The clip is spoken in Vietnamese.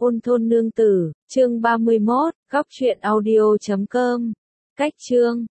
Ôn thôn nương tử, chương 31, góc truyện audio.com. Cách chương